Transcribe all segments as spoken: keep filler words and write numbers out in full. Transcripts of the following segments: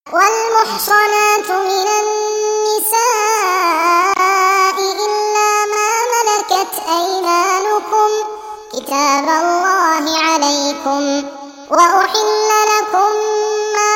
والمحصنات من النساء إلا ما ملكت أيمانكم كتاب الله عليكم، وأحل لكم ما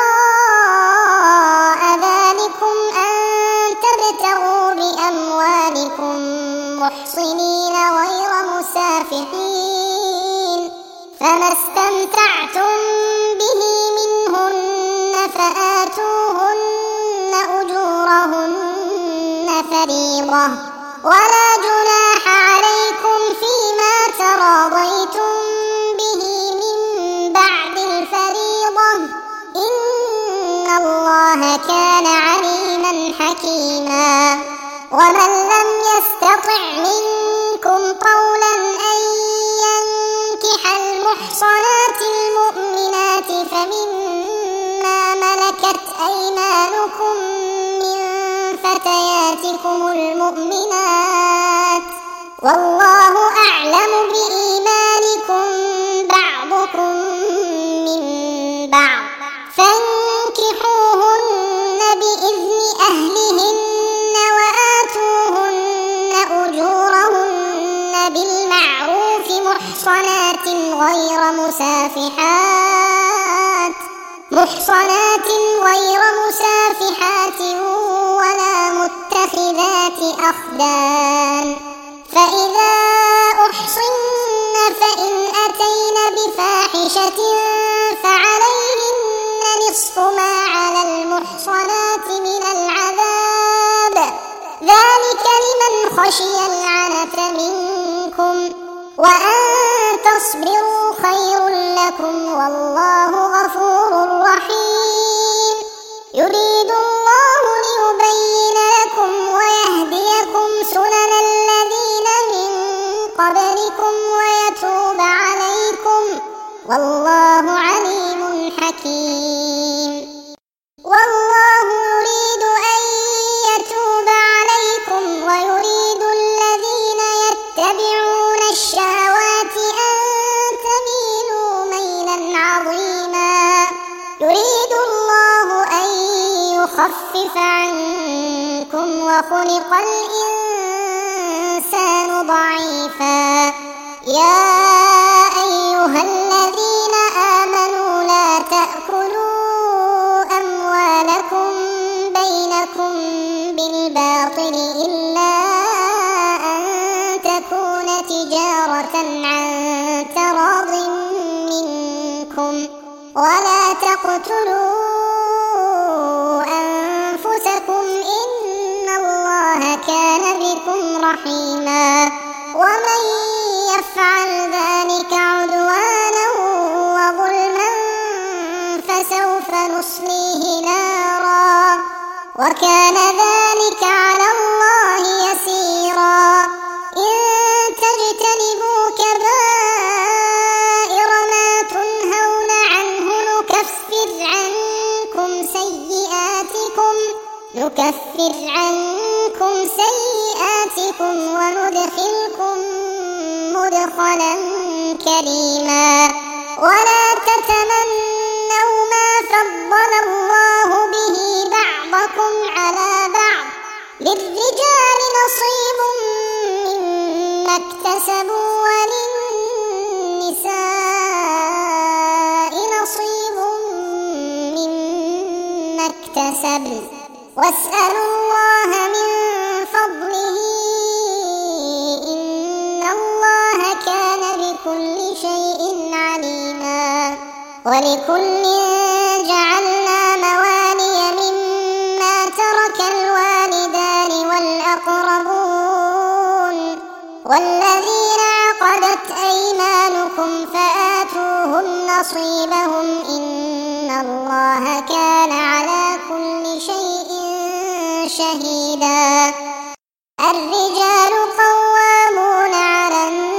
وراء ذلكم أن تبتغوا بأموالكم محصنين غير مسافحين، فما استمتعتم به منهن فآتوهن أجورهن فريضة، ولا جناح عليكم فيما تراضيتم به من بعد الفريضة، إن الله كان عليما حكيما. ومن لم يستطع منكم طولا أن ينكح المحصنات المؤمنات فمما ملكت أيمانكم من فتياتكم المؤمنات، والله أعلم بإيمانكم بعضكم من بعض، فانكحوهن بإذن أهلهن وآتوهن أجورهن بالمعروف محصنات غير مسافحات محصنات غير مسافحات ولا متخذات أخدان، فإذا أحصن فإن أتين بفاحشة فعليهن نصف ما على المحصنات من العذاب، ذلك لمن خشي العنة منكم، وأن تصبروا خير لكم والله غفور رحيم. يريد الله ليبين لكم ويهديكم سنن الذين من قبلكم ويتوب عليكم، والله عليم حكيم. والله يريد أن يتوب عليكم ويريد الذين يتبعون الشهوات أن تميلوا ميلا عظيما. يريد الله أن يخفف عنكم وخلق الإنسان ضعيفا. يا أيها الذين آمنوا لا تأكلوا أموالكم بينكم بالباطل إلا أن تكون تجارة عن تراض منكم، ولا تقتلوا أنفسكم إن الله كان بكم رحيما. ومن يفعل ذلك عدوانا وظلما فسوف نصليه نارا، وكان ذلك على الله يسيرا. إن تجتنبوا كبائر ما تنهون عنه نكفر عنكم سيئاتكم نكفر عنكم سيئاتكم وندخلكم مدخلا كريما. ولا تتمنوا ما فضل الله به بعضكم على بعض، للرجال نصيب مما اكتسبوا وللنساء نصيب مما اكتسبن، واسألوا الله من فضله إن الله كان بكل شيء عليما. ولكل جعلنا موالي مما ترك الوالدان والأقربون والذين عقدت أيمانكم فآتوهم نصيبهم إن الله كان على كل شيء شهيدا. الرجال قوامون على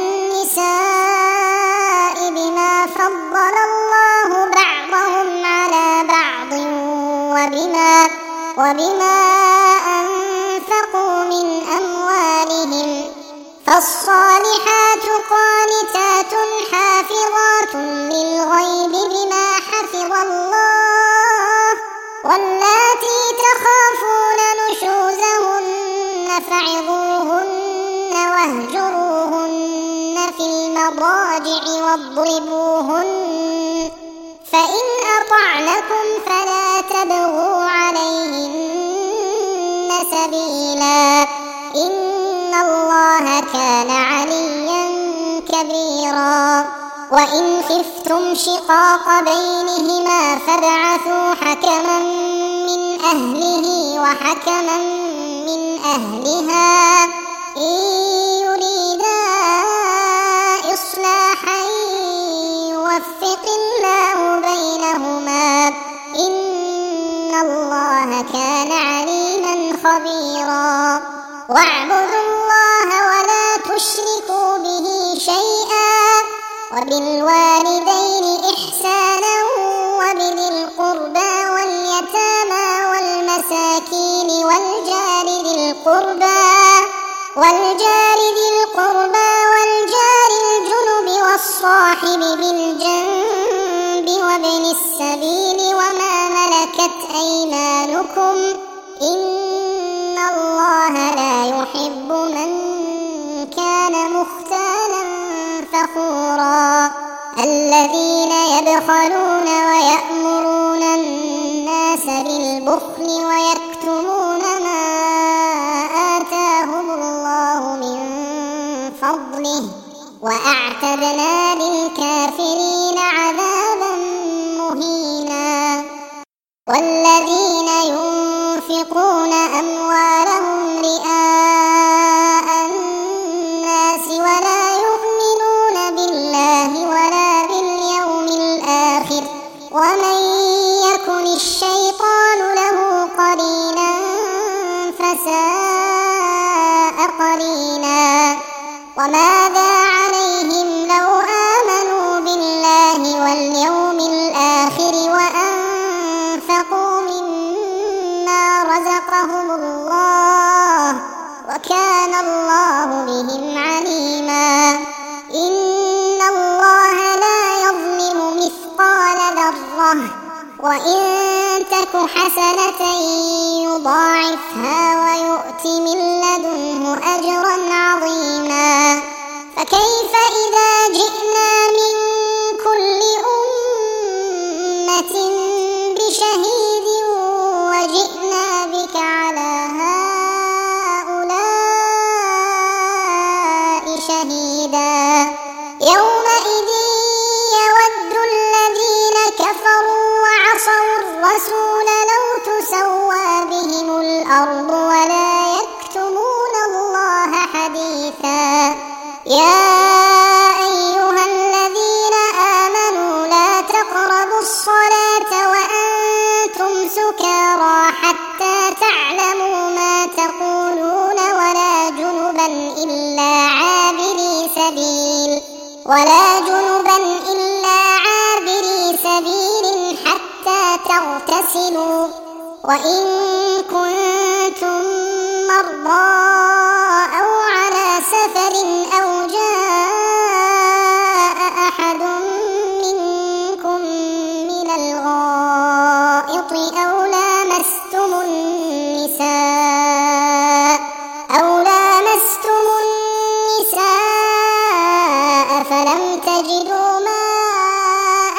النساء بما فضل الله بعضهم على بعض وبما, وبما أنفقوا من أموالهم، فالصالحات قانتات حافظات للغيب بما حفظ الله فعظوهن واهجروهن في المضاجع واضربوهن، فإن أطعنكم فلا تبغوا عليهن سبيلا، إن الله كان عليا كبيرا. وإن خفتم شقاق بينهما فابعثوا حكما من أهله وحكما من أهلها إن يريدا إصلاحا يوفق الله بينهما، إن الله كان عليما خبيرا. واعبدوا الله ولا تشركوا به شيئا، وبالوالدين إحسانا وبذي القربى واليتامى والمساكين والجار ذي القربى والجار ذي القربى والجار الجنب والصاحب بالجنب وابن السبيل وما ملكت أيمانكم، إن الله لا يحب من كان مختالا فخورا. الذين يبخلون ويأمرون الناس بالبخل ويكتمون ما آتاهم الله من فضله، وأعتدنا للكافرين عذابا مهينا. والذين ينفقون أموالهم رئاء الناس ولا يؤمنون بالله ولا باليوم الآخر، ومن يكن الشيطان له قرينا فساء قرينا. وماذا عليهم لو آمنوا بالله واليوم الآخر وأنفقوا مما رزقهم الله، وكان الله بهم عليما. إن الله لا يظلم مثقال ذرة، وإن تك حسنة يضاعفها ويؤت من لدنه أجرا عظيما. فكيف إذا جئنا من كل أمة بشهيد وجئنا بك على هؤلاء شهيدا، يومئذ يود الذين كفروا وعصوا الرسول لو تسوى بهم الأرض ولا يكتمون الله حديثا. يا أيها الذين آمنوا لا تقربوا الصلاة وأنتم سكارى حتى تعلموا ما تقولون ولا جنبا إلا عابري سبيل ولا جنبا إلا عابري سبيل حتى تغتسلوا، وإن كنتم مرضى أو على سفر أو جاء أحد منكم من الغائط أو لامستم النساء أو لامستم النساء فلم تجدوا ماء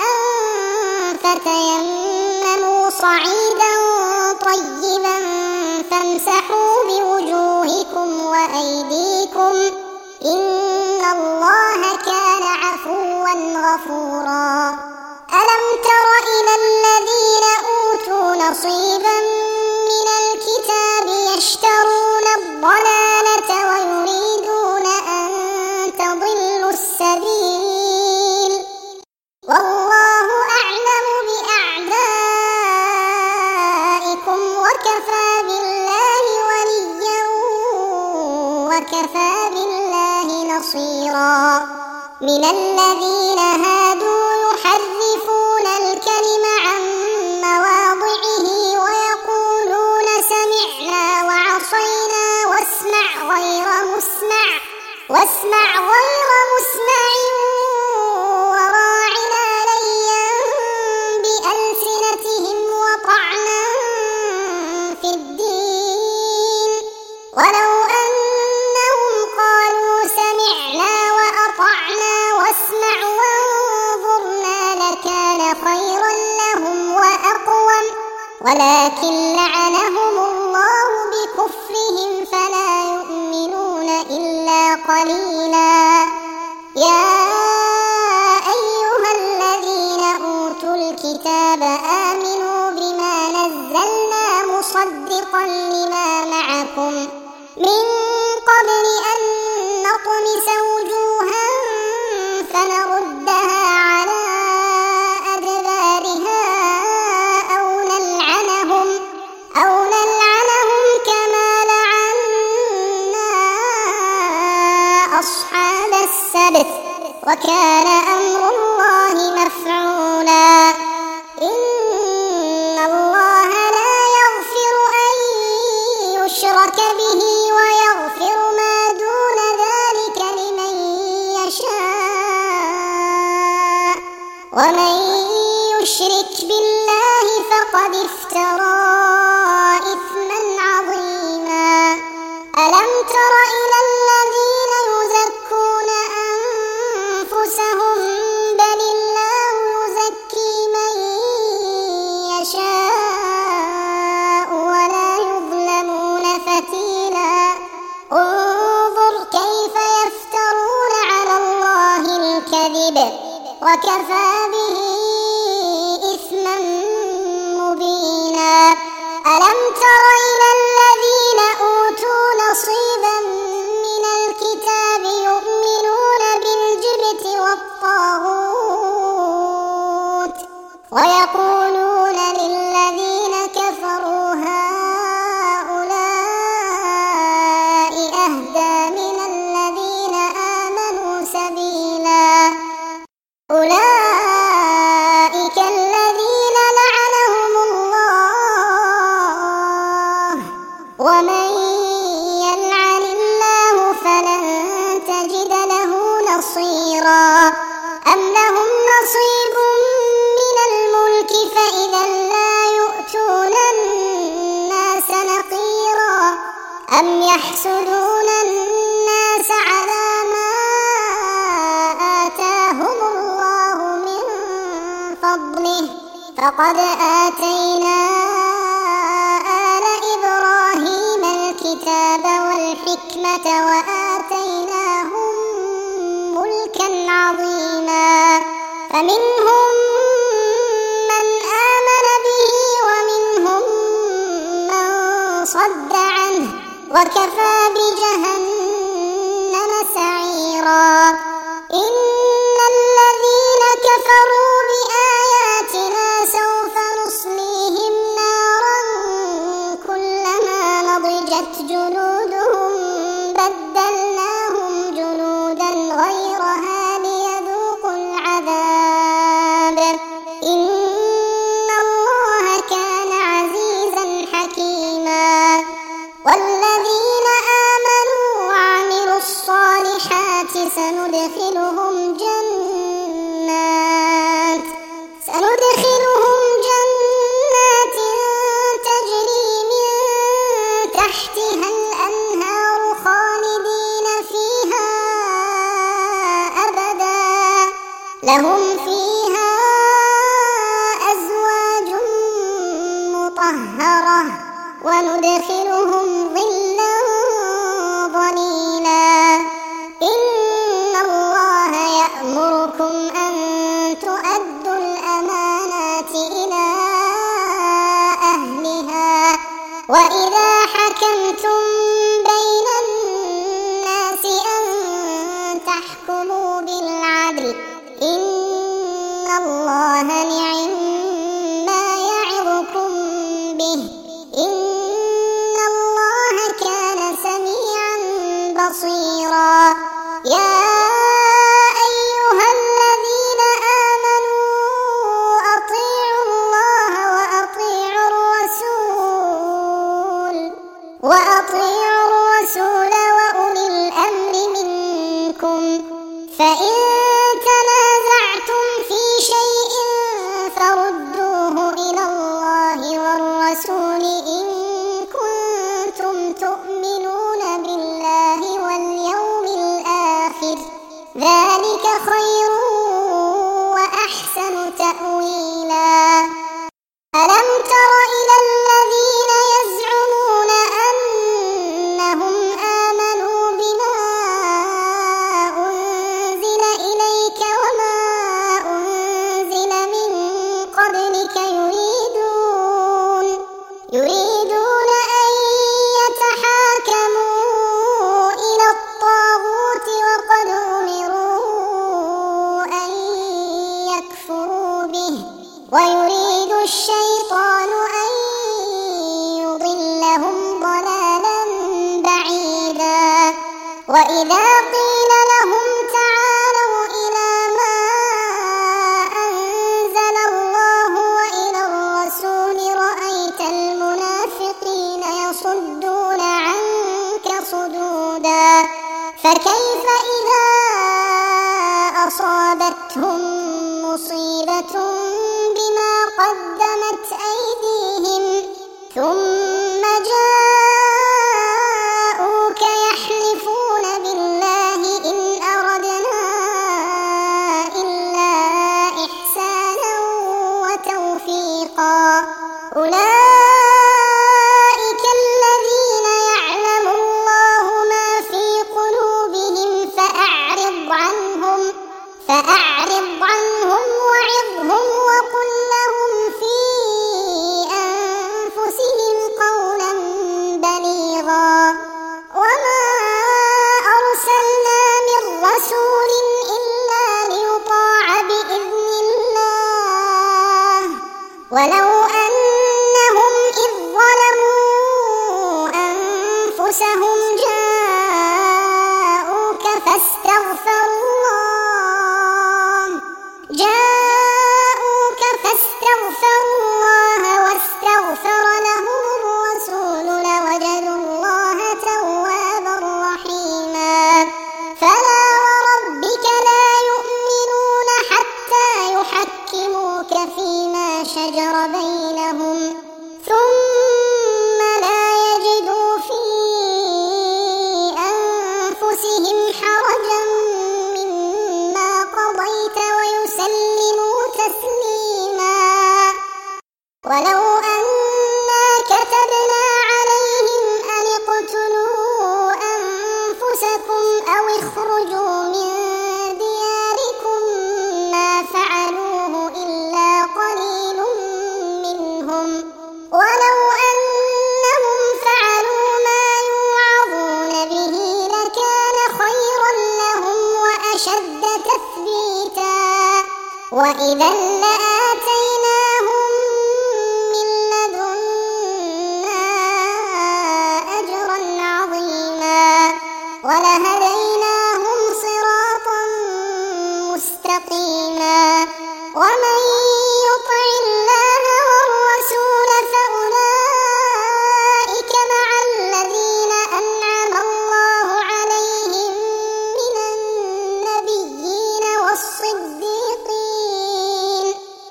فتيمموا صعيدا طيبا فامسحوا بوجوهكم وأيديكم، إن الله كان عفوا غفورا. ألم تر إلى الذين أوتوا نصيبا من الكتاب يشترون الضلالة ويريدون أن تضلوا السبيل، والله أعلم بأعدائكم وكفى بالله وليا وكفى بالله نصيرا. من الذين هادوا يحرفون الكلم عن مواضعه ويقولون سمعنا وعصينا واسمع غير مسمع واسمع غير مسمع وراعنا ليا بألسنتهم وطعنا في الدين، ولو ولكن لعنهم الله بكفرهم فلا يؤمنون إلا قليلا. يا أيها الذين أوتوا الكتاب آمنوا بما نزلنا مصدقا لما معكم من قبل أن نطمس وجوها فنردها على أدبارها أو نلعنهم أو نلعنهم كما لعنا أصحاب السبت وكان أمر الله مفعولا. إن الله لا يغفر أن يشرك به ويغفر ما دون ذلك لمن يشاء ومن يشرك بالله فقد افترى إثما عظيما. ألم تر إلى الذين يزكون أنفسهم بل الله يزكي من يشاء ولا يظلمون فتيلا. انظر كيف يفترون على الله الكذب وكفى به إثما مبينا. ألم تر إلى الذين أوتوا نصيبا من الكتاب يؤمنون بالجبت والطاغوت ويقولون للذين كفروا هؤلاء أهدى من الذين آمنوا سبيلا. أولئك الذين لعنهم الله ومن يلعن الله فلن تجد له نصيرا. أم لهم نصيب من الملك فإذا لا يؤتون الناس نقيرا. أم يحسدون الناس على ما آتاهم الله من فضله فقد آتينا آل إبراهيم الكتاب والحكمة وآتيناهم ملكا عظيما. فمنهم من آمن به ومنهم من صد عنه وكفى بجهنم سعيرا. إن الذين كفروا بآياتنا سوف نصليهم نارا كلما نضجت جلودهم بدلناهم جلودا غيرها ليذوقوا العذاب. إن الله كان عزيزا حكيما. والذين آمنوا وعملوا الصالحات سندخلهم جنات سندخلهم جنات تجري من تحتها الأنهار خالدين فيها أبدا لهم فيها أزواج مطهرة وندخلهم ظلا ظليلا. إن الله يأمركم أن تؤدوا الأمانات إلى أهلها وإذا حكمتم بين الناس أن تحكموا بالعدل. إن الله نعم ما يعظكم به. إن الله كان سميعا بصيرا. يا أيها الذين آمنوا أطيعوا الله وأطيعوا الرسول وأطيعوا الرسول وأولي الأمر منكم. فإن تنازعتم في شيء فردوه إلى الله والرسول إن كنتم تؤمنون بالله واليوم الآخر ذلك خير وأحسن تأويلا. ألم تر إلى وإذا قيل لهم تعالوا إلى ما أنزل الله وإلى الرسول رأيت المنافقين يصدون عنك صدودا فكيف إذا أصابتهم مصيبة بما قدمت أيديهم ثم جاءوك يحلفون بالله إن أردنا إلا إحسانا وتوفيقا أولئك الذين يعلم الله ما في قلوبهم فأعرض عنهم فأعرض عنهم وعظهم وقل لهم في أنفسهم قولا بليغا وما أرسلنا من رسول إلا ليطاع بإذن الله ولو أنهم إذ ظلموا أنفسهم جاءوك فاستغفروا الله جاءوك فاستغفروا الله واستغفر لهم الرسول لوجدوا الله توابا رحيما فلا وربك لا يؤمنون حتى يحكموك فيما شجر بينهم ثم لا يجدوا في أنفسهم حرجا مما قضيت ويسلموا تسليما ولو أنا كتبنا عليهم أن اقتلوا أنفسكم أو اخرجوا من دياركم ما فعلوه إلا قليل منهم ولو أنهم فعلوا ما يوعظون به لكان خيرا لهم وأشد تثبيتا وإذا لآتيناهم من لدنا أجرا عظيما ولهديناهم صراطا مستقيما ومن يطع الله والرسول فأولئك مع الذين أنعم الله عليهم من النبيين والصديقين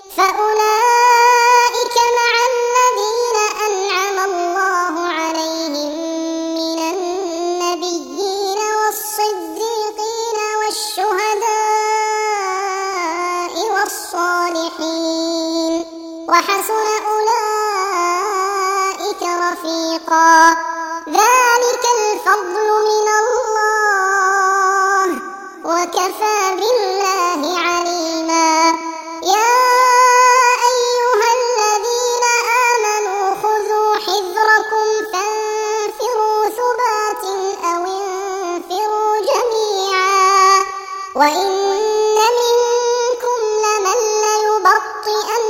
فأولئك مع الذين أنعم الله عليهم من النبيين والصديقين والشهداء والصالحين وحسن أولئك رفيقا ذلك الفضل من الله وكفى بالله عليما يا أيها الذين آمنوا خذوا حذركم فانفروا ثبات أو انفروا جميعا وإن منكم لمن ليبطئن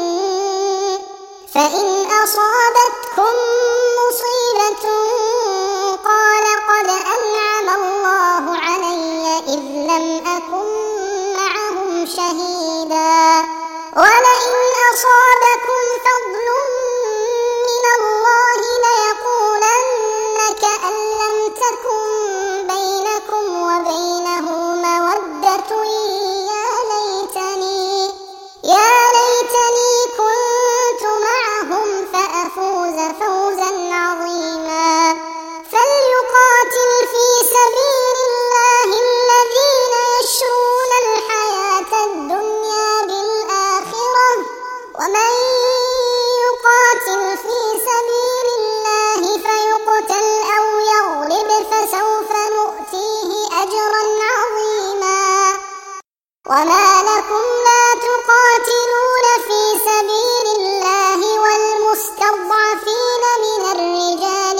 فإن أصابتكم مصيبة قال قد أنعم الله علي إذ لم أكن معهم شهيدا ولئن أصابكم فضل من الله ليقولن كأن لم تكن بينكم وبينه مودة يا ليتني يا ليتني كنت معهم فأفوز فوزا عظيما فليقاتل في سبيل الله الذين يشرون الحياة الدنيا بالآخرة ومن يقاتل في سبيل الله فيقتل أو يغلب فسوف نؤتيه أجرا عظيما وما لكم لا تقاتلون في سبيل الله والمستضعفين من الرجال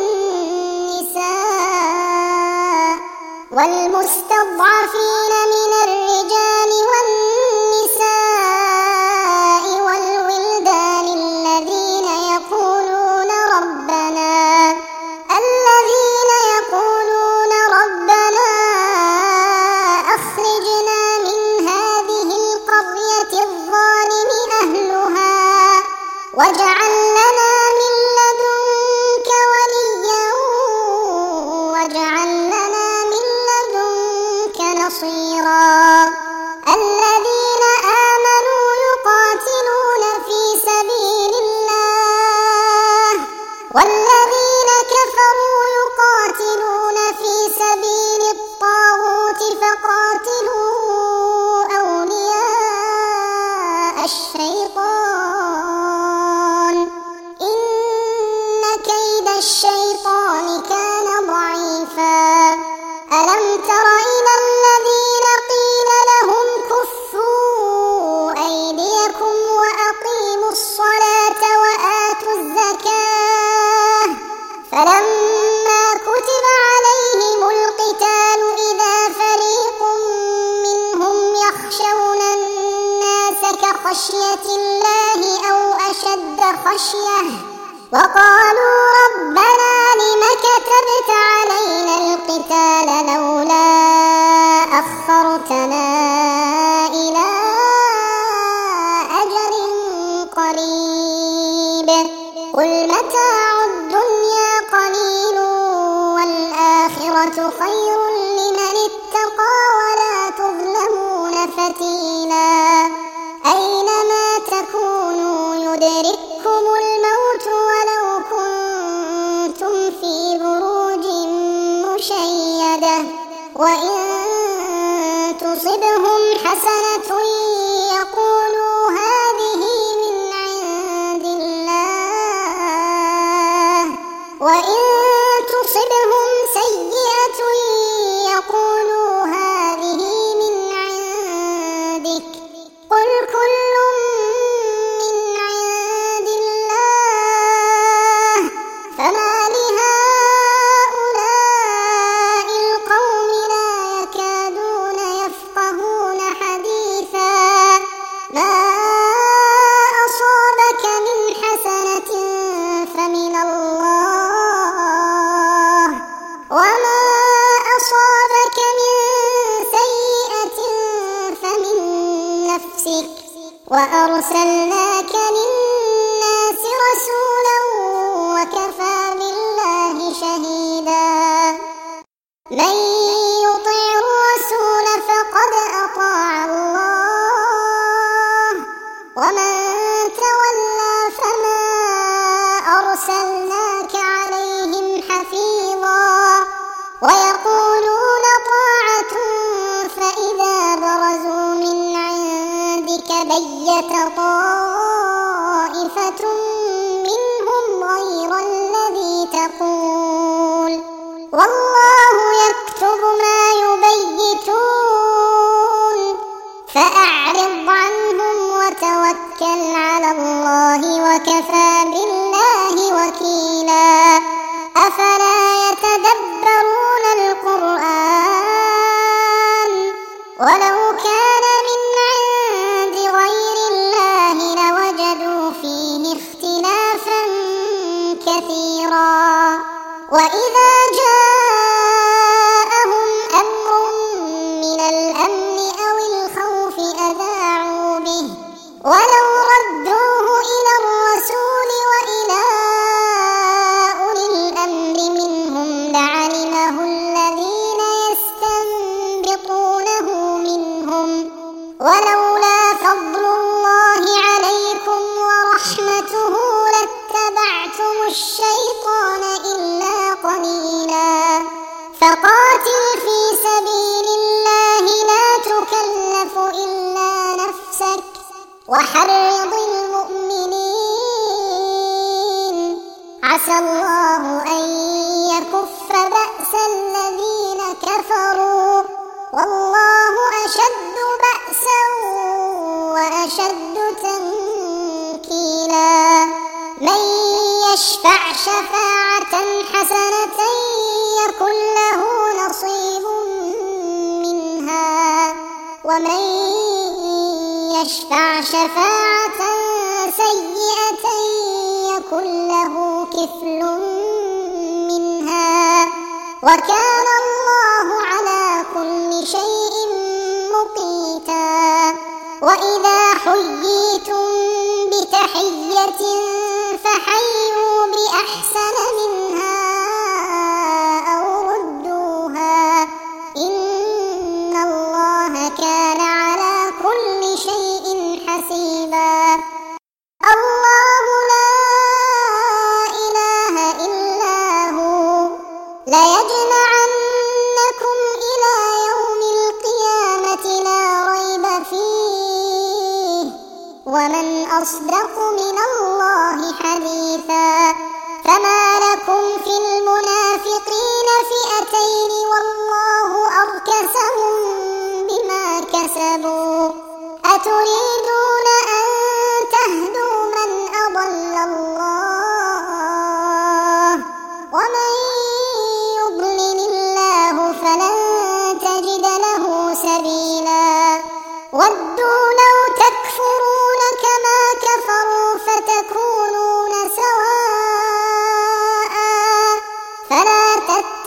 والنساء والمستضعفين من الرجال والنساء والولدان الذين يقولون ربنا الذين يقولون ربنا والذين كفروا يقاتلون في سبيل الطاغوت فقاتلوا أولياء الشيطان إن كيد الشيطان كان ضعيفا ألم تر إلى الذين قيل لهم كفوا أيديكم وأقيموا الصلاة وآتوا الزكاة فلما كتب عليهم القتال إذا فريق منهم يخشون الناس كخشية الله أو أشد خشية وقالوا ربنا لم كتبت علينا القتال لولا أخرتنا إلى أجل قريب قل متاع الدنيا قليل والآخرة خير لمن اتقى ولا تظلمون فتيلا أينما تكونوا يدرككم الموت ولو كنتم في بروج مشيدة وإن تصبهم حسنة يقولوا هذه من عند الله وإن تصبهم سيئة يقولوا هذه من عندك قل كل من عند الله فما لهؤلاء القوم لا يكادون يفقهون حديثا ما أصابك من حسنة فمن الله وما أصابك من سيئة فمن نفسك وأرسلناك للناس رسولا وكفى بالله شهيدا من يطع الرسول فقد أطاع الله ومن تولى فما أرسلناك عليهم حفيظا ويقولون طاعة فإذا برزوا من عندك بيت طائفة منهم غير الذي تقول والله يكتب ما يبيتون فأعرض عنهم وتوكل على الله وكفى بالله وكيلا أفلا يتدبرون القرآن ولو كان من عند غير الله لوجدوا فيه اختلافا كثيرا وإذا جاءهم أمر من الأمن أو الخوف أذاعوا به ولو ردوه إلى الرسول وإلى أولي الأمر منهم لعلمه الذين يستنبطونه منهم ولولا فضل الله عليكم ورحمته لاتبعتم الشيطان إلا قليلا فقاتل في سبيل الله لا تكلف إلا نفسك وحرض المؤمنين عسى الله أن يكف بأس الذين كفروا والله أشد بأسا وأشد تنكيلا من يشفع شفاعة حسنة يكن له نصيب منها ومن يشفع شفاعة سيئة يكن له كفل منها وكان الله على كل شيء مقيتا وإذا حييتم بتحية فحيوا بأحسن منها أو ردوها إن الله كان على كل شيء حسيبا الله لا إله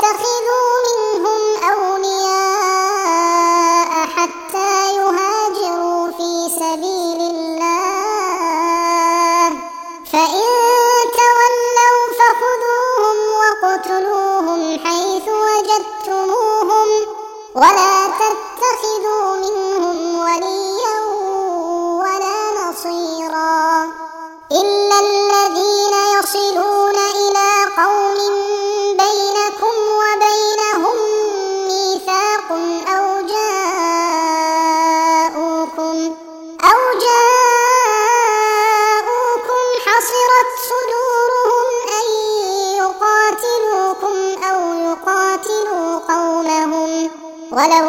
تتخذوا منهم أولياء حتى يهاجروا في سبيل الله فإن تولوا فخذوهم وَاقْتُلُوهُمْ حيث وجدتموهم ولا تتخذوا منهم وليا ولا نصيرا إلا الذين يصلون إلى قوم بينكم وبينهم ميثاق أو جاءوكم أو جاءوكم حصرت صدورهم أن يقاتلوكم أو يقاتلوا قومهم ولو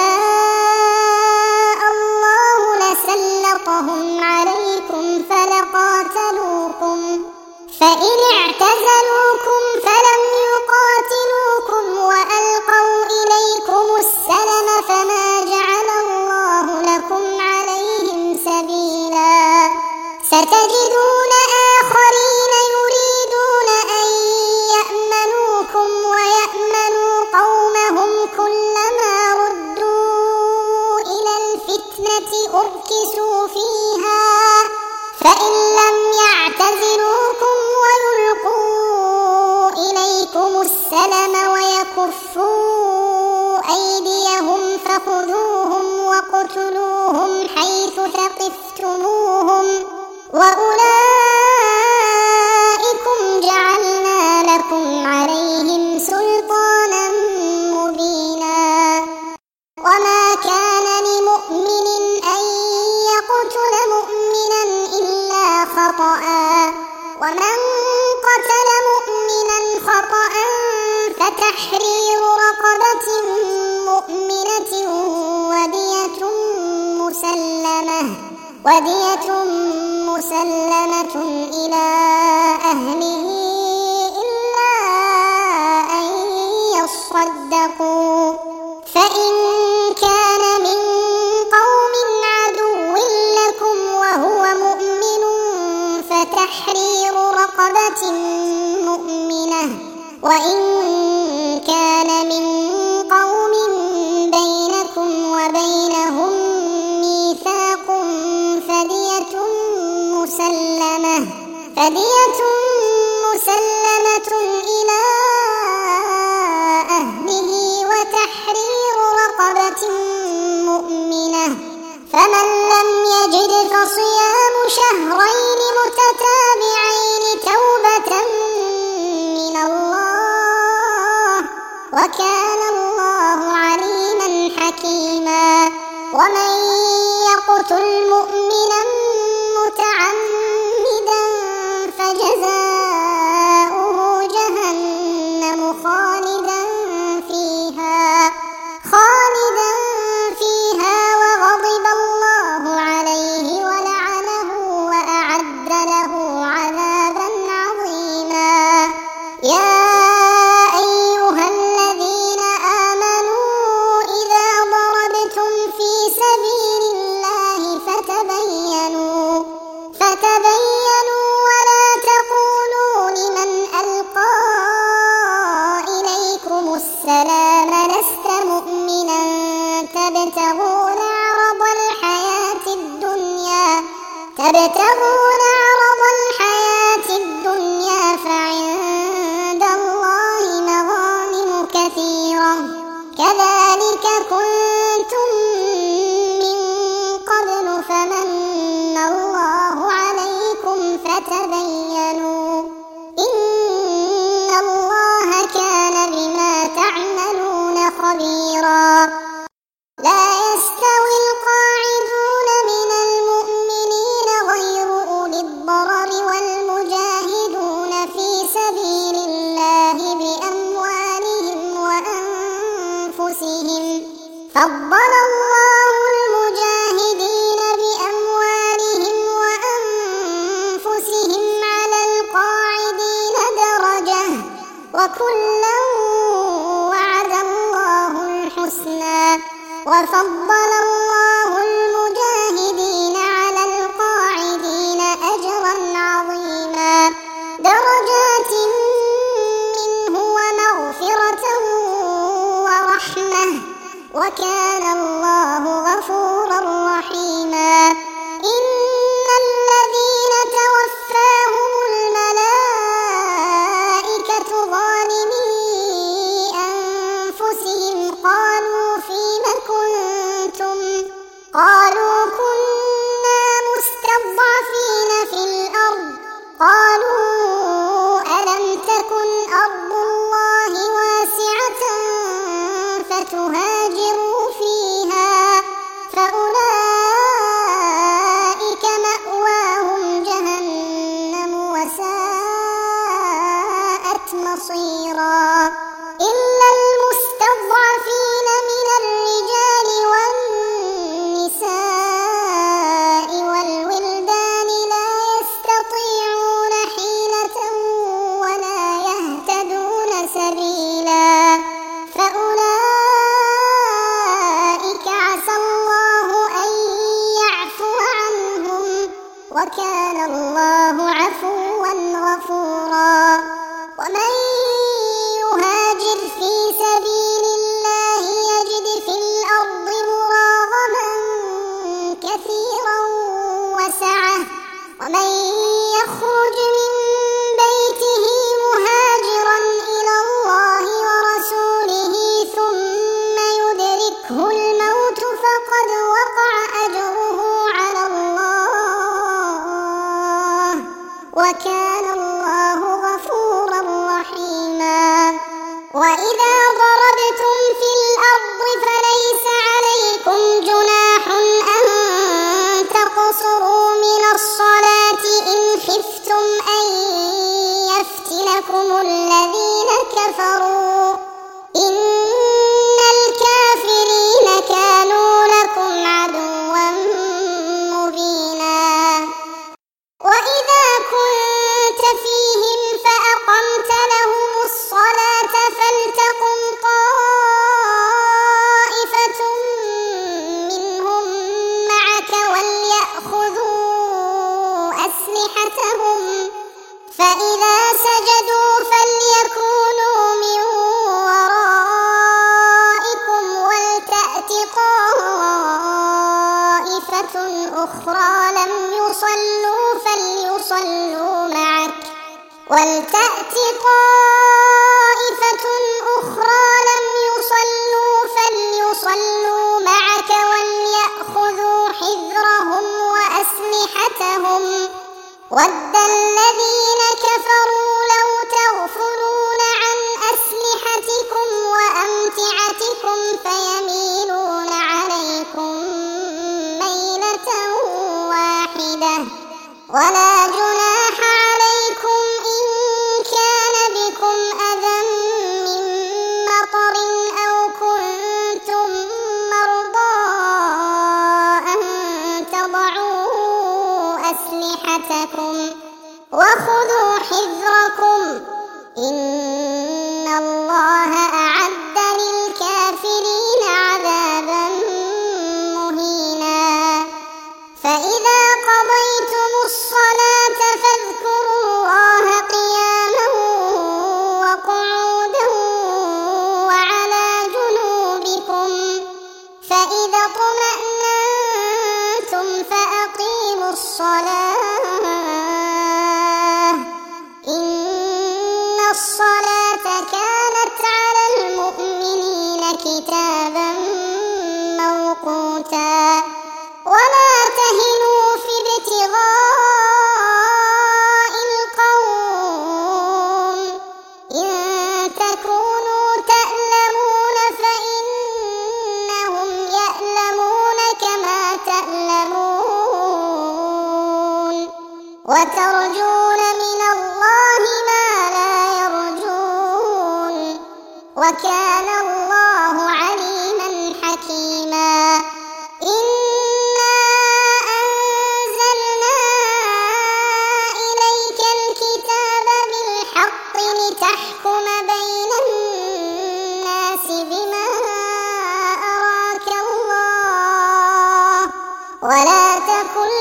شاء الله لسلطهم عليكم فلقاتلوكم فإن اعتزلوكم فلم يقاتلوكم وألقوا إليكم السلم فما جعل الله لكم عليهم سبيلا ستجدون آخرين يريدون أن يأمنوكم ويأمنوا قومهم كلما ردوا إلى الفتنة أركسوا فيها فإن لم يعتزلوكم ويلقوا إليكم السلم ويكفوا أيديهم فخذوهم واقتلوهم حيث ثقفتموهم وأولئكم جعلنا لكم عليهم سلطانا مبينا وما كان لمؤمن أن يقتل مؤمنا إلا خطأ ومن قتل مؤمنا خطأ فتحرير رقبة مؤمنة ودية مسلمة ودية مسلمة إلى أهله إلا أن يصدقوا فإن كان من قوم عدو لكم وهو مؤمن فتحرير رقبة مؤمنة وإن كان من قوم بينكم وبينهم ميثاق فدية مسلمة فدية مسلمة إلى أهله وتحرير رقبة مؤمنة فمن لم يجد فصيام شهرين متتابعين توبة من الله وكان الله عليما حكيما ومن يقتل مؤمنا متعمدا فجزاؤه جهنم خالدا فيها خالدا فيها وغضب الله عليه ولعنه وأعد له عذابا عظيما يا أيها الذين آمنوا إذا ضربتم في سبيل الله فتبينوا فتبينوا ولا تقولوا لمن ألقى إليكم السلام لست مؤمنا تبتغون عرض الحياة الدنيا تبتغون عرض الحياة الدنيا فعند الله مغانم كثيرة كذلك كنتم من قبل فمن الله عليكم فتبينوا إن الله كان بما تعملون خبيرا لا يستوي القاعدون من المؤمنين غير أولي الضرر والمجاهدون في سبيل الله بأموالهم وأنفسهم فضل الله المجاهدين بأموالهم وأنفسهم على القاعدين درجة وكلا وعد الله الحسنى وفضل الله المجاهدين على القاعدين أجرا عظيما درجات منه ومغفرة وكان الله غفورا رحيما. إن الذين توفاهم الملائكة ظالمي أنفسهم قالوا فيم كنتم قالوا كنا مستضعفين في الأرض قالوا ألم تكن أرض الله واسعة فتهاجروا فيها فأولئك مأواهم جهنم وساءت مصيرا. إلا المستضعفين من الرجال والنساء والولدان لا يستطيعون حيلة ولا يهتدون سبيلا فأولئك عسى الله أن يعفو عنهم وكان الله عفوا غفورا. ومن يهاجر في سبيل الله يجد في الأرض مراغما كثيرا وسعة ومن يخرج من بيته مهاجرا إلى الله ورسوله ثم يدركه الموت فقد وقع أجره على الله وكان الله غفورا رحيما. وإذا ضربتم في الأرض فليس عليكم جناح أن تقصروا من الصلاة إن خفتم أن يفتنكم الذين كفروا إن الكافرين كانوا لكم عدوا مبينا. وإذا كنت فيهم فأقمت لهم الصلاة فلتقم طائفة منهم معك وليأخذوا أسلحتهم فإذا سجدوا فليكونوا من ورائكم ولتأت طائفة أخرى لم يصلوا فليصلوا معك ولتأت طائفة أخرى لم يصلوا فليصلوا معك وليأخذوا حذرهم وأسلحتهم ود الذين كفروا لو تغفلون عن أسلحتكم وأمتعتكم فيميلون عليكم ميلة واحدة ولا جناح عليكم إن كان بكم أذى من مطر أو كنتم مرضى أن تضعوا أسلحتكم وخذوا حذركم إن الله أعد للكافرين عذابا مهينا. فإذا قضيتم الصلاة فاذكروا الله قياما وقعودا وعلى جنوبكم فإذا اطمأننتم فأقيموا الصلاة إن الصلاة كانت على المؤمنين كتابا موقوتا. ولا تهنوا في ابتغاء القوم إن تكونوا تألمون فإنهم يألمون كما تألمون وترجون من الله ما لا يرجون وكان الله عليما حكيما. إنا أنزلنا إليك الكتاب بالحق لتحكم بين الناس بما أراك الله ولا تكن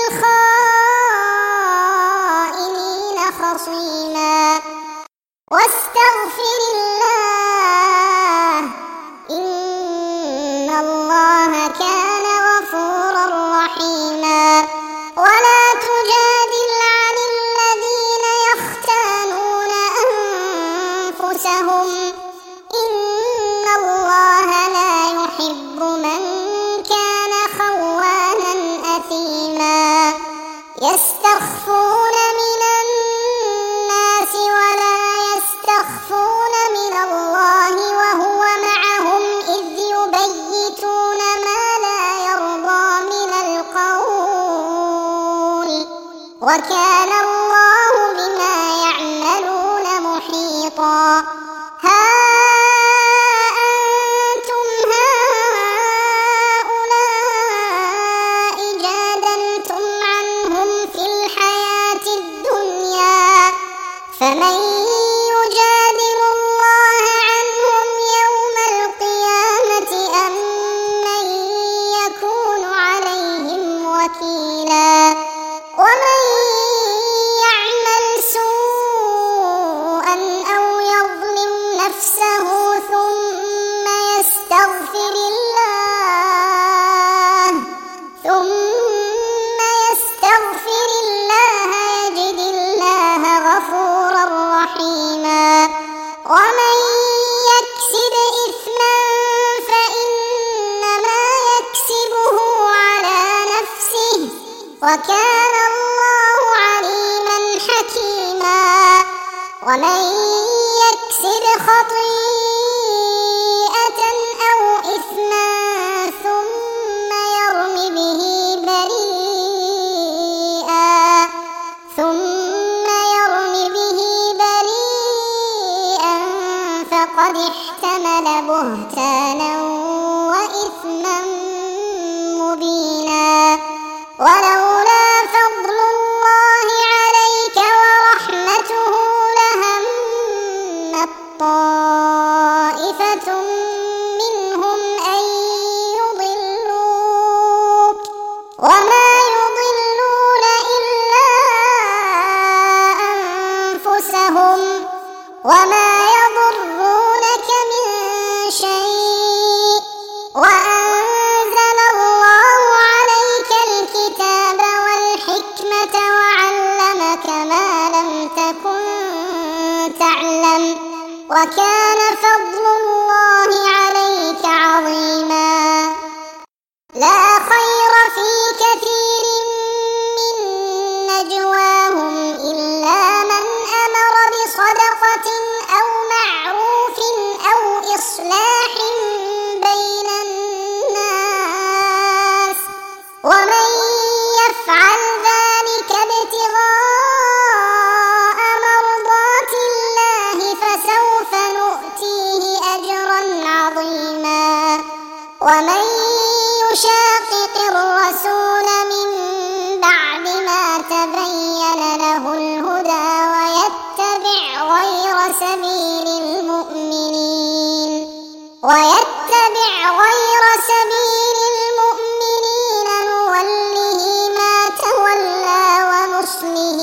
للخائنين خصيما. واستغفر الله إن وكان الله بما يعملون محيطا. ها أنتم هؤلاء جادلتم عنهم في الحياة الدنيا، فمن يجادل الله عنهم يوم القيامة أم من يكون عليهم وكيلا. ومن يعمل سوءا أو يظلم نفسه ثم يستغفر الله ثم يستغفر الله يجد الله غفورا رحيما. ومن يكسب إثما فإنما يكسبه على نفسه، وكان الله عليما حكيما. ومن يكسب خطيئة أو إثما ثم يرم به بريئا ثم يرم به بريئا فقد احتمل بهتانا وإثما مبينا. ولولا فضل الله عليك ورحمته لهمت طائفة منهم أن يضلوك وما يضلون إلا أنفسهم وما يضرونك من شيء. وأنزل الله عليك الكتاب والحكمة وعلمك ما لم تكن تعلم، وكان فضل الله عليك عظيما. لا خير في كثير من نجواهم إلا من أمر بصدقة أو معروف أو إصلاح بين الناس، ومن يفعل ذلك ابتغاء مرضات الله فسوف نؤتيه أجرا عظيما. ومن يشاقق الرسول من بعد ما تبين له الهدى ويتبع غير سبيل المؤمنين ويتبع غير سبيل المؤمنين نوله ما تولى ونصله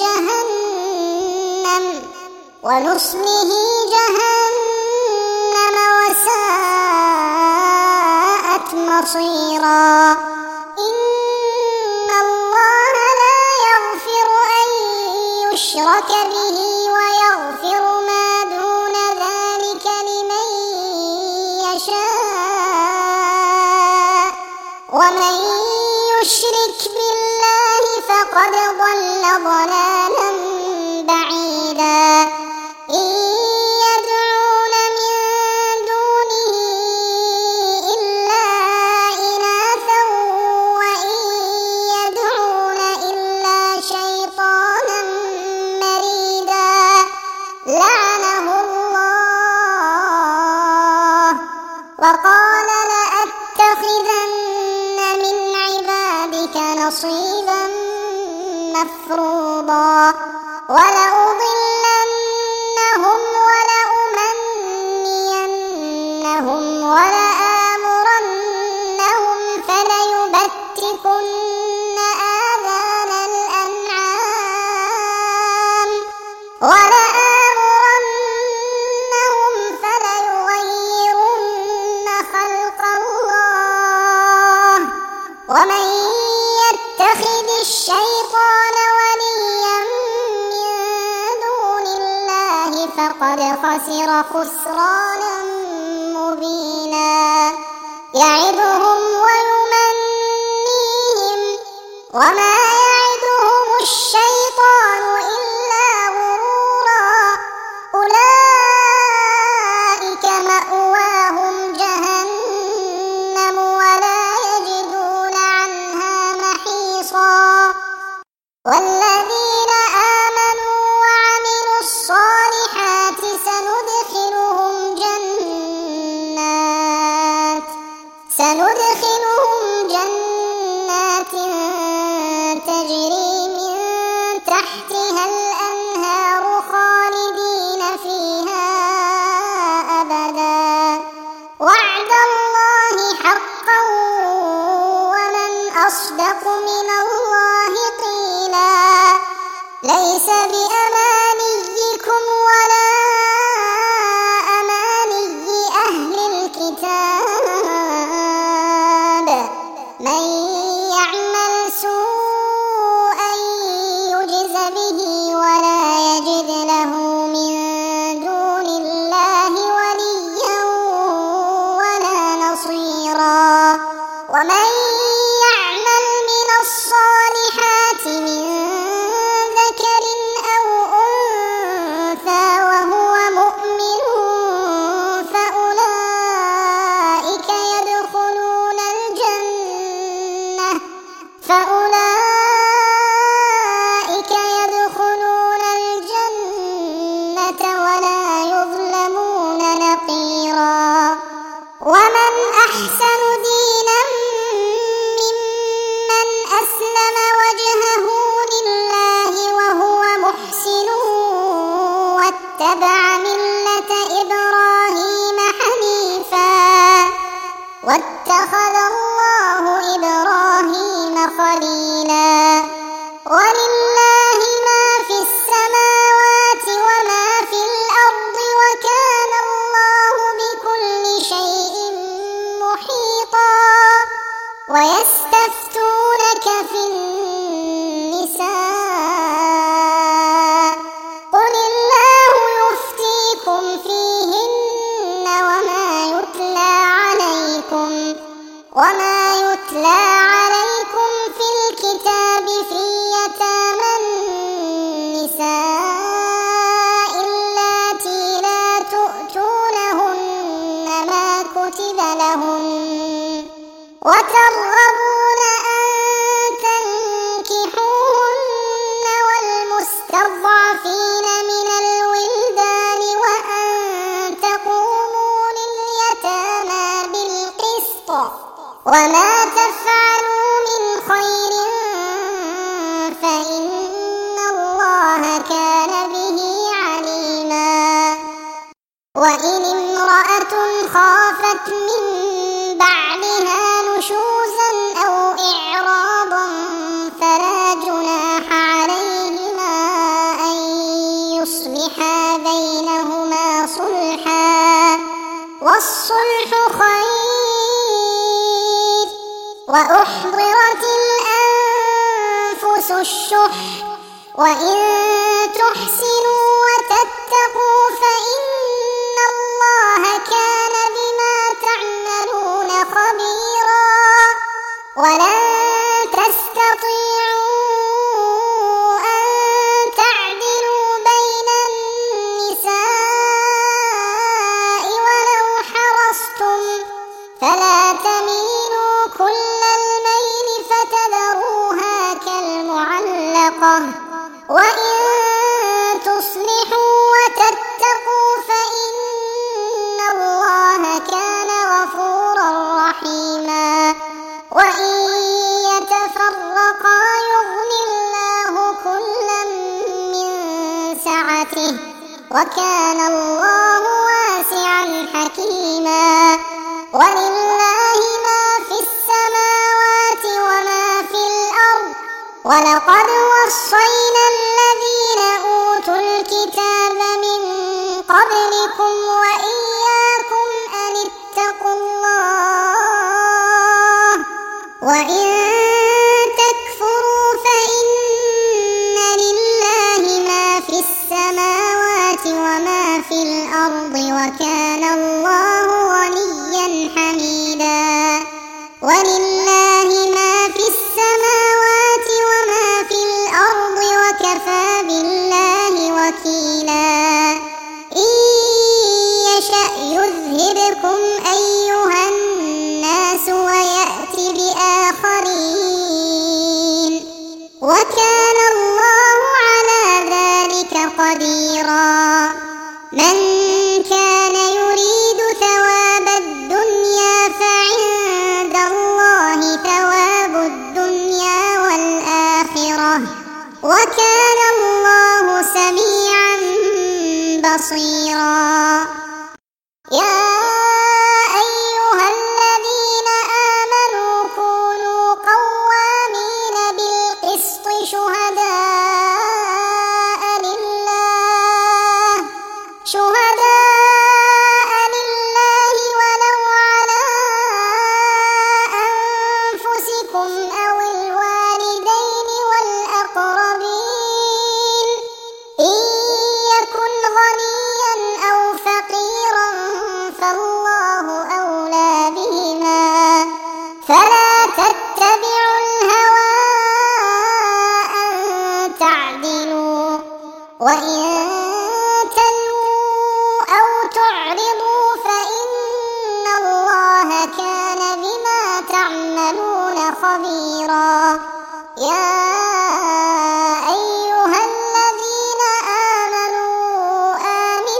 جهنم ونصله جهنم وساءت مصيرا. إن الله لا يغفر أن يشرك به ويغفر ما دون ذلك لمن يشاء، ومن يشرك بالله فقد ضل ضلالا بعيدا. إن يدعون من دونه إلا إناثا وإن يدعون إلا شيطانا مريدا لعنه الله. وقال لأتخذن من عبادك نصيبا مفروضا ولأضلنهم ولأمنينهم ولآمرنهم فليبتكن آذان الأنعام ولآمرنهم فليغيرن خلق الله. ومن يتخذ الشيطان وليا من دون الله فقد خسر خسرانا مبينا. يعدهم ويمنيهم وما يعدهم الشيطان إلا غرورا. أولئك مأواهم جهنم ولا يجدون عنها محيصا. والذين ولا يظلمون نقيرا. ومن أحسن دينا ممن أسلم وجهه لله وهو محسن واتبع ملة إبراهيم حنيفا واتخذ الله إبراهيم خليلا. ولله ما في السماوات وما في الأرض وكان الله بكل شيء محيطا. ويستفتونك في النساء قل الله يفتيكم فيهن وما يتلى عليكم وما يتلى عليكم في الكتاب في يتامى النساء اللاتي لا تؤتونهن ما كتب لهن وترغبون أن تنكحوهن والمستضعفين من الولدان وأن تقوموا لليتامى بالقسط وما تفعلوا من خير فإن الله كان به عليما. وإن امرأة خافت من بعلها نشوزا أو إعراضا فلا جناح عليهما أن يصلحا بينهما صلحا والصلح خير. وأحضرت الأنفس الشح وإن تحسنوا وتتقوا فإن الله كان بما تعملون خبيرا. ولن تستطيعوا أن تعدلوا بين النساء ولو حرصتم فلا تميلوا كل الميل فتذروها كالمعلقة. وإن تصلحوا وتتقوا فإن الله كان غفورا رحيما. وإن يتفرقا يغن الله كلا من سعته وكان الله واسعا حكيما. ولله ما في السماوات وما في الأرض ولقد وصينا الذين أوتوا الكتاب من قبلكم وإياكم أن اتقوا الله. وإن تكفروا فإن لله ما في السماوات وما في الأرض وكان الله غنيا حميدا. ولله ما في السماوات وما في الأرض وكفى بالله وكيلا. إن يشأ يذهبكم أيها الناس ويأتي بآخرين وكان الله على ذلك قديرا. من كان يريد ثواب الدنيا فعند الله ثواب الدنيا والآخرة وكان الله سميعا بصيرا. يا أيها الذين آمنوا كونوا قوامين بالقسط شهداء لله شهداء لله ولو على أنفسكم أو الوالدين والأقربين إن يكن غنيا أو فقيرا فالله أولى بهما فلا تتبعوا الهوى أن تعدلوا وإن تلووا أو تعرضوا فإن الله كان بما تعملون خبيرا. يا أيها الذين آمنوا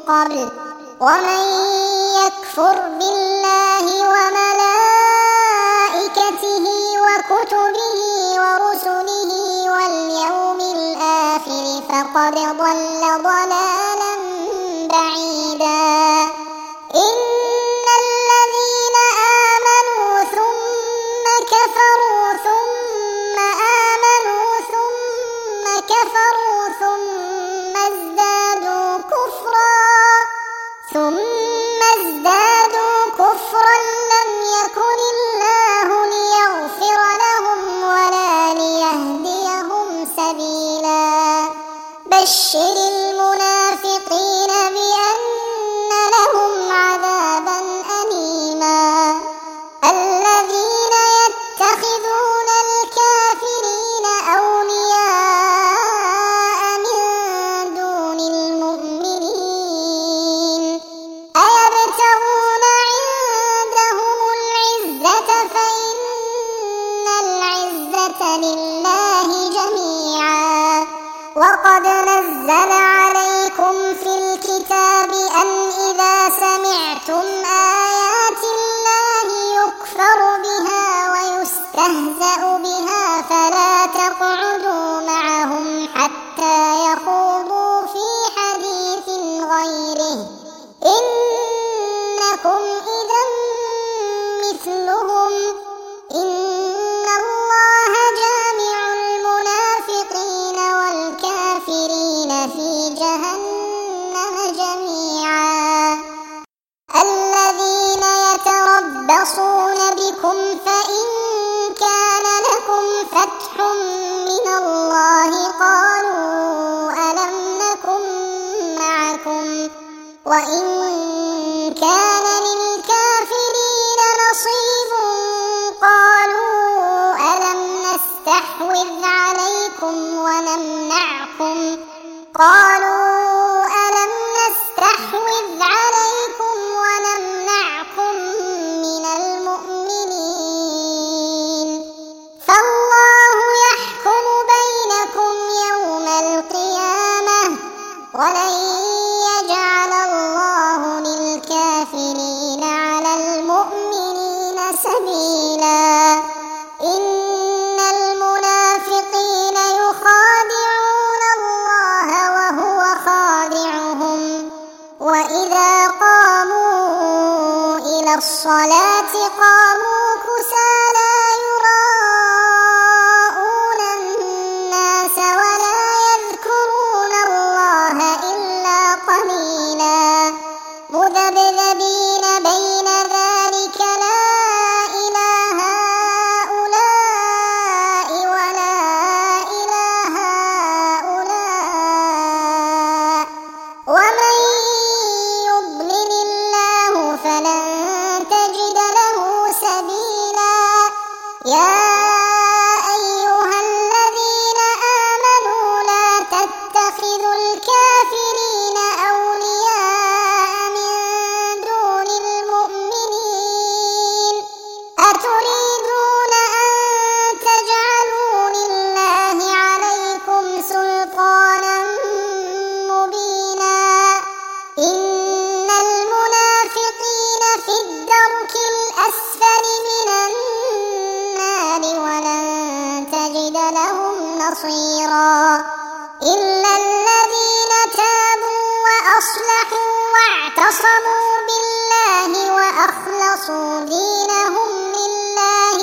قبل ومن يكفر بالله وملائكته وكتبه ورسله واليوم الآخر فقد ضل ضلالا بعيدا إن الذين آمنوا ثم كفروا ثم آمنوا ثم كفروا ثم ازدادوا كفرا ثم ازدادوا كفرا لم يكن الله ليغفر لهم ولا ليهديهم سبيلا بشر المنافقين بأن لهم عذابا أليما الذين يتخذون الكافرين أولياء من دون المؤمنين أيبتغون عندهم العزة فإن العزة لله جميعا وقد نزل عليكم في الكتاب أن إذا سمعتم آيات الله يكفر بها ويستهزأ بها فلا تقعدوا معهم حتى يخوضوا في حديث غيره إنكم إذا مثلهم إن الله جامع المنافقين والكافرين في جهنم جميعا الذين يتربصون بكم فإن كان لكم فتح من الله قالوا ألم نكن معكم وإن كان للكافرين نصيب قالوا ألم نستحوذ عليكم ونمنعكم قالوا ألم نستحوذ عليكم ونمنعكم من المؤمنين فالله يحكم بينكم يوم القيامة ولن يجعل الله للكافرين على المؤمنين سبيلا إن المنافقين يخادعون الله وهو خادعهم وإذا قاموا إلى الصلاة قاموا كسالى يراءون الناس ولا يذكرون الله إلا قليلا مذبذبين بين ذلك لا إلى هؤلاء ولا إلى هؤلاء ومن يضلل الله فلن تجد له سبيلا يا أيها الذين آمنوا لا تتخذوا الكافرين أولياء من دون المؤمنين أتريدون أن تجعلوا لله عليكم سلطانا مبينا إن المنافقين في الدرك الأسفل من النار ولن تجد لهم نصيرا إلا الذين تابوا وأصلحوا واعتصموا بالله وأخلصوا دينهم لله